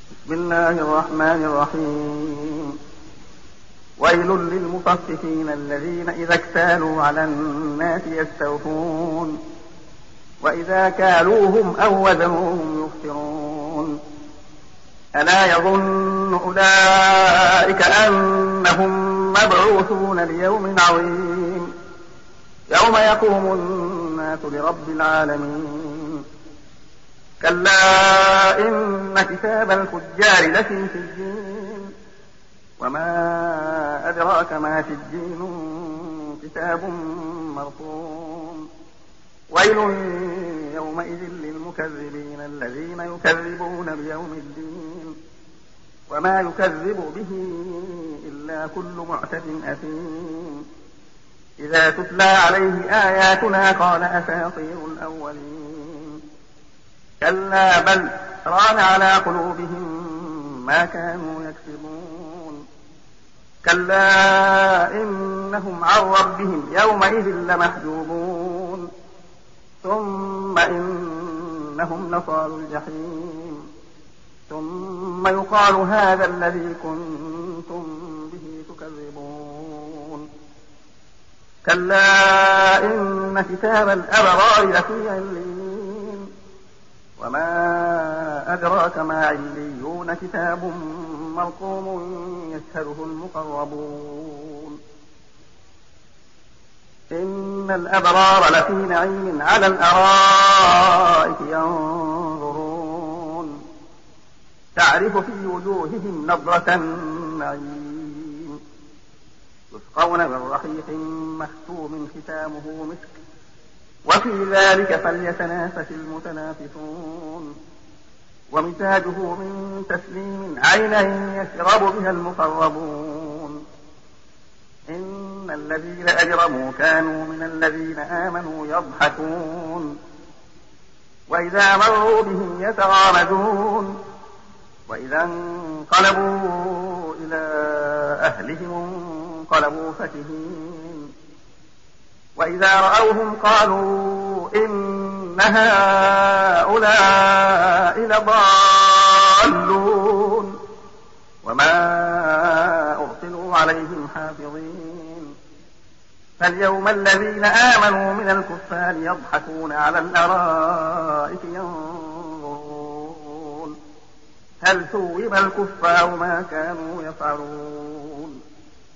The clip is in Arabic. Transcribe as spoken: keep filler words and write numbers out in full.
بسم الله الرحمن الرحيم. ويل للمطففين الذين إذا اكتالوا على الناس يستوفون وإذا كالوهم أو وزنوهم يخسرون. ألا يظن أولئك أنهم مبعوثون ليوم عظيم يوم يقوم الناس لرب العالمين. كلا إن كتاب الفجار لفي سجين وما أدراك ما سجين كتاب مرقوم. ويل يومئذ للمكذبين الذين يكذبون بيوم الدين وما يكذب به إلا كل معتد أثيم. إذا تتلى عليه آياتنا قال أساطير الأولين. كلا بل ران على قلوبهم ما كانوا يكسبون. كلا إنهم عن ربهم يومئذ لمحجوبون ثم إنهم لصالوا الجحيم ثم يقال هذا الذي كنتم به تكذبون. كلا إن كتاب الأبرار لفي عليين وما أدراك ما عليون كتاب مرقوم يشهده المقربون. إن الأبرار لفي نعيم على الأرائك ينظرون تعرف في وجوههم نضرة النعيم يسقون من رحيق مختوم ختامه مسك وفي ذلك فليتنافس المتنافسون. ومزاجه من تسليم عينا يشرب بها المقربون. إن الذين أجرموا كانوا من الذين آمنوا يضحكون وإذا مروا بهم يتغامزون وإذا انقلبوا إلى أهلهم انقلبوا فكهين وإذا رأوهم قالوا إن هؤلاء لضالون وما أرسلوا عليهم حافظين. فاليوم الذين آمنوا من الكفار يضحكون على الأرائك ينظرون هل ثوب الكفار ما كانوا يفعلون.